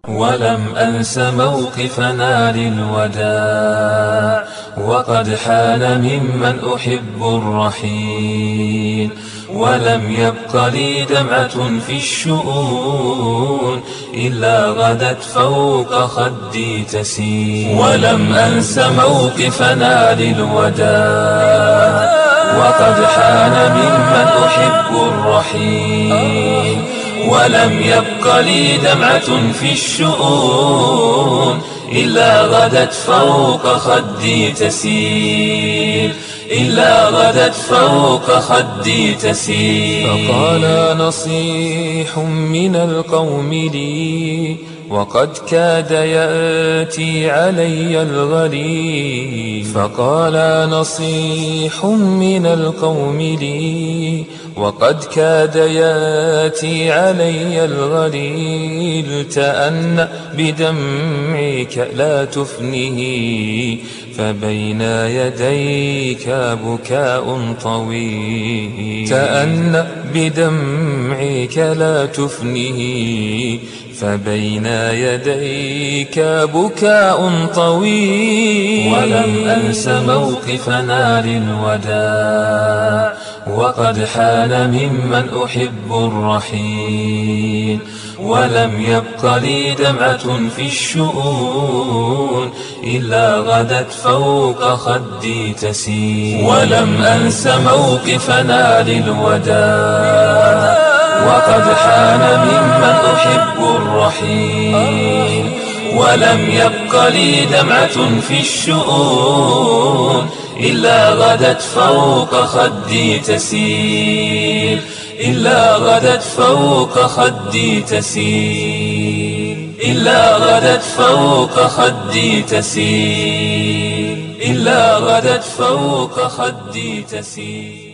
ولم أنس موقفنا للوداع، وقد حان ممن أحب الرحيل، ولم يبق لي دمعة في الشؤون إلا غدت فوق خدي تسيل. ولم أنس موقفنا للوداع، وقد حان ممن أحب الرحيل، ولم يبق لي دمعة في الشؤون إلا غدت فوق خدي تسيل، إلا غدت فوق خدي تسيل. فقال نصيح من القوم لي، وقد كاد يأتي علي الغليل. فقال نصيح من القوم لي، وقد كاد يأتي علي الغليل. تأنى بدمعك لا تفنه، فبين يديك بكاء طويل. تأنى بدمعك لا تفنه، فبين يديك بكاء طويل. ولم أنس موقفنا للوداع، وقد حان ممن أحب الرحيل، ولم يبق لي دمعة في الشؤون إلا غدت فوق خدي تسيل. ولم أنس موقفنا للوداع، وقد حان ممن أحب الرحيل، ولم يبق لي دمعة في الشؤون إلا غدت فوق خدي تسيل، إلا غدت فوق خدي تسيل، إلا غدت فوق خدي تسيل، إلا غدت فوق خدي تسيل.